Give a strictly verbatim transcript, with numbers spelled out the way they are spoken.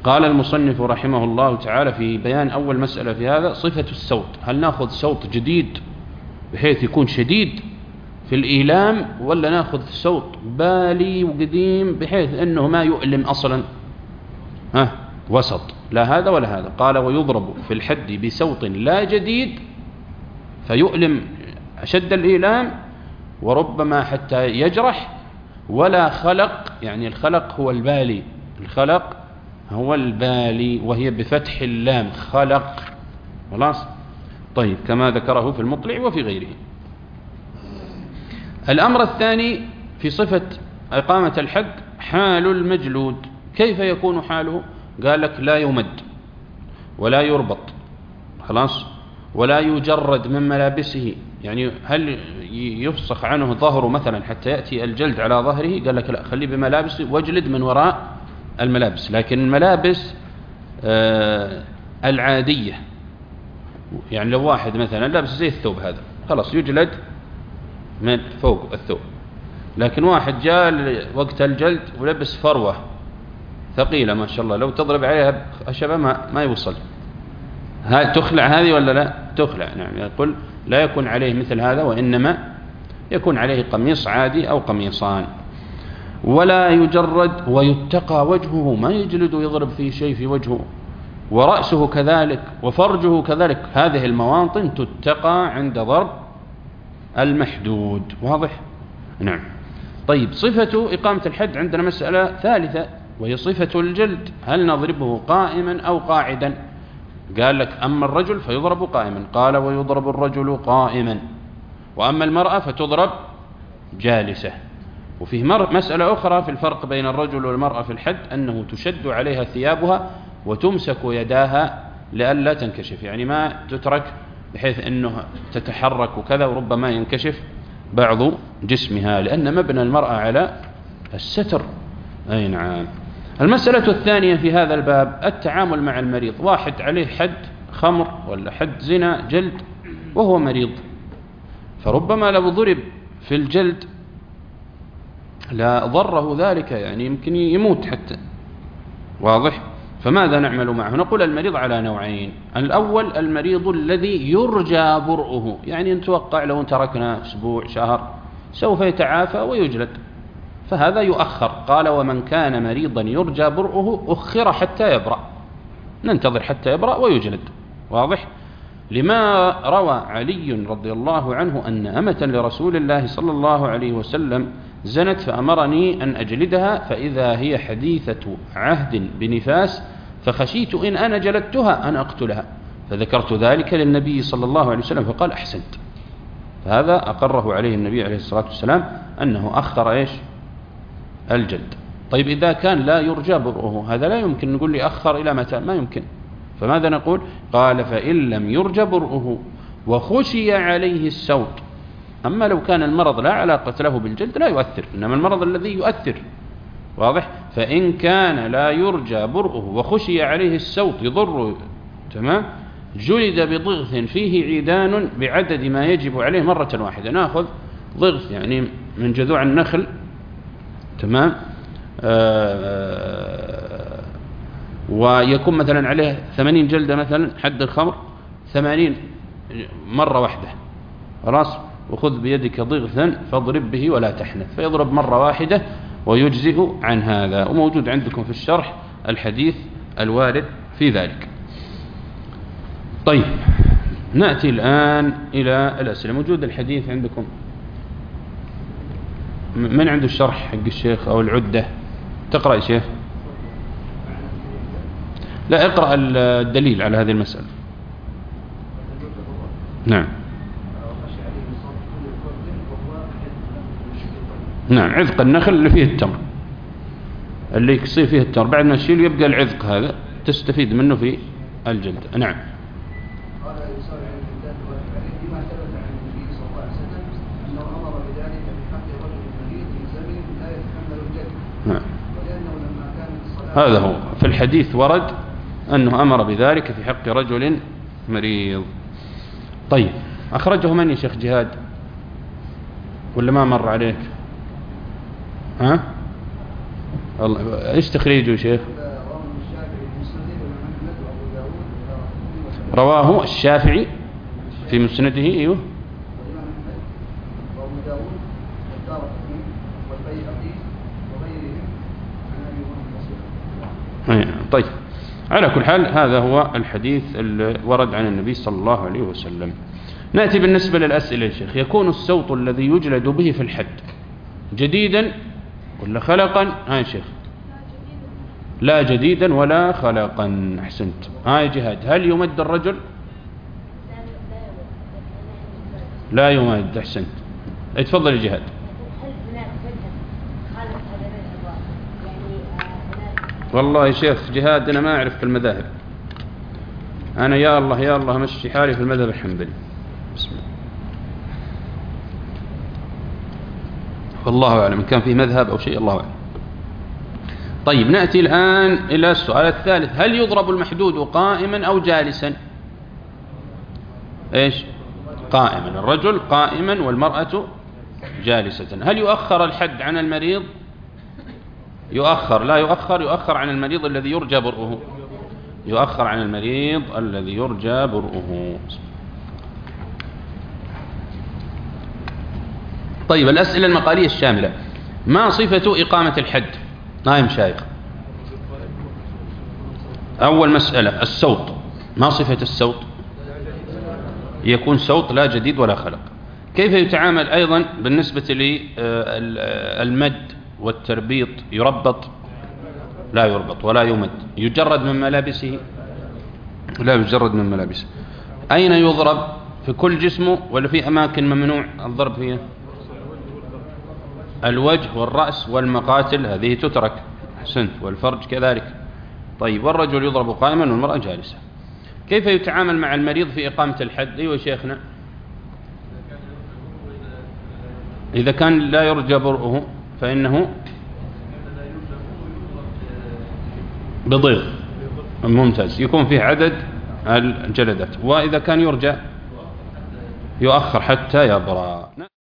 قال المصنف رحمه الله تعالى في بيان أول مسألة في هذا صفة السوط، هل نأخذ سوط جديد بحيث يكون شديد في الإيلام، ولا نأخذ سوط بالي وقديم بحيث أنه ما يؤلم أصلا؟ ها وسط، لا هذا ولا هذا. قال ويضرب في الحد بسوط لا جديد فيؤلم أشد الإيلام وربما حتى يجرح، ولا خلق، يعني الخلق هو البالي، الخلق هو البالي وهي بفتح اللام خلق، خلاص. طيب كما ذكره في المطلع وفي غيره. الأمر الثاني في صفة إقامة الحد حال المجلود، كيف يكون حاله؟ قال لك لا يمد ولا يربط، خلاص، ولا يجرد من ملابسه، يعني هل يفسخ عنه ظهره مثلا حتى يأتي الجلد على ظهره؟ قال لك لا، خليه بملابسه واجلد من وراء الملابس. لكن الملابس آه العادية، يعني لو واحد مثلا لابس زي الثوب هذا خلاص يجلد من فوق الثوب، لكن واحد جاء وقت الجلد ولبس فروة ثقيلة ما شاء الله، لو تضرب عليها خشبة ما, ما يوصل، هل تخلع هذه ولا لا؟ تخلع، نعم. يقول لا يكون عليه مثل هذا، وإنما يكون عليه قميص عادي أو قميصان. ولا يجرد ويتقى وجهه، ما يجلد ويضرب فيه شيء في وجهه، ورأسه كذلك وفرجه كذلك، هذه المواطن تتقى عند ضرب المحدود، واضح؟ نعم. طيب صفة إقامة الحد عندنا مسألة ثالثة وهي صفة الجلد، هل نضربه قائما أو قاعدا؟ قال لك أما الرجل فيضرب قائما، قال ويضرب الرجل قائما، وأما المرأة فتضرب جالسة. وفيه مسألة أخرى في الفرق بين الرجل والمرأة في الحد، أنه تشد عليها ثيابها وتمسك يداها لئلا تنكشف، يعني ما تترك بحيث أنه تتحرك وكذا وربما ينكشف بعض جسمها، لأن مبنى المرأة على الستر. أي نعم. المسألة الثانية في هذا الباب التعامل مع المريض، واحد عليه حد خمر ولا حد زنا جلد وهو مريض، فربما لو ضرب في الجلد لا ضره ذلك، يعني يمكن يموت حتى، واضح؟ فماذا نعمل معه؟ نقول المريض على نوعين. الأول المريض الذي يرجى برؤه، يعني نتوقع لو تركنا أسبوع شهر سوف يتعافى ويجلد، فهذا يؤخر. قال ومن كان مريضا يرجى برؤه أخر حتى يبرأ، ننتظر حتى يبرأ ويجلد، واضح؟ لما روى علي رضي الله عنه أن أمة لرسول الله صلى الله عليه وسلم زنت فأمرني أن أجلدها، فإذا هي حديثة عهد بنفاس، فخشيت إن أنا جلدتها أن أقتلها، فذكرت ذلك للنبي صلى الله عليه وسلم فقال أحسنت. فهذا أقره عليه النبي عليه الصلاة والسلام أنه أخر إيش؟ الجلد. طيب إذا كان لا يرجى برؤه، هذا لا يمكن نقول لي أخر إلى متى، ما يمكن. فماذا نقول؟ قال فإن لم يرجى برؤه وخشي عليه السوط، أما لو كان المرض لا علاقة له بالجلد لا يؤثر، إنما المرض الذي يؤثر، واضح؟ فإن كان لا يرجى برؤه وخشي عليه السوط يضر، تمام، جلد بضغث فيه عيدان بعدد ما يجب عليه مرة واحدة. نأخذ ضغث يعني من جذوع النخل، تمام، آه ويكون مثلا عليه ثمانين جلدة مثلا حد الخمر، ثمانين مرة واحدة، خلاص، وخذ بيدك ضغثا فاضرب به ولا تحنث، فيضرب مرة واحدة ويجزئ عن هذا. وموجود عندكم في الشرح الحديث الوارد في ذلك. طيب نأتي الآن إلى الأسئلة. موجود الحديث عندكم؟ من عنده الشرح حق الشيخ أو العدة؟ تقرأ يا شيخ؟ لا، اقرأ الدليل على هذه المسألة. نعم نعم، عذق النخل اللي فيه التمر، اللي يصير فيه التمر بعد ما تشيل يبقى العذق هذا تستفيد منه في الجلد. نعم. نعم. هذا هو في الحديث ورد أنه أمر بذلك في حق رجل مريض. طيب أخرجه من يا شيخ جهاد ولا ما مر عليك؟ ها؟ الله، ايش تخريجه يا شيخ؟ رواه الشافعي في مسنده. أيوه. طيب، على كل حال هذا هو الحديث اللي ورد عن النبي صلى الله عليه وسلم. نأتي بالنسبة للأسئلة يا شيخ. يكون السوط الذي يجلد به في الحد جديدا ولا خلقا؟ ها يا شيخ. لا جديدا ولا خلقا. أحسنت. ها يا جهاد، هل يمد الرجل؟ لا يمد. أحسنت. اتفضل يا جهاد. والله يا شيخ جهاد أنا ما أعرف في المذاهب، أنا يا الله يا الله مشي حالي في المذهب الحنبلي. بسم الله. والله أعلم إن كان في مذهب أو شيء، الله أعلم. طيب، نأتي الآن إلى السؤال الثالث. هل يضرب المحدود قائما أو جالسا؟ إيش؟ قائما. الرجل قائما والمرأة جالسة. هل يؤخر الحد عن المريض؟ يؤخر. لا يؤخر. يؤخر عن المريض الذي يرجى برؤه. يؤخر عن المريض الذي يرجى برؤه. طيب، الأسئلة المقالية الشاملة. ما صفة إقامة الحد؟ نايم شايخ. أول مسألة السوط. ما صفة السوط؟ يكون سوط لا جديد ولا خلق. كيف يتعامل أيضا بالنسبة للمد والتربيط؟ يربط؟ لا يربط ولا يمد. يجرد من ملابسه؟ لا يجرد من ملابسه. أين يضرب؟ في كل جسمه ولا في أماكن ممنوع الضرب فيها؟ الوجه والرأس والمقاتل هذه تترك. أحسنت. والفرج كذلك. طيب، والرجل يضرب قائما والمرأة جالسة. كيف يتعامل مع المريض في إقامة الحد؟ أيوة شيخنا. إذا كان لا يرجى برؤه فإنه بضيغ. ممتاز. يكون فيه عدد الجلدات. وإذا كان يرجى يؤخر حتى يبرأ.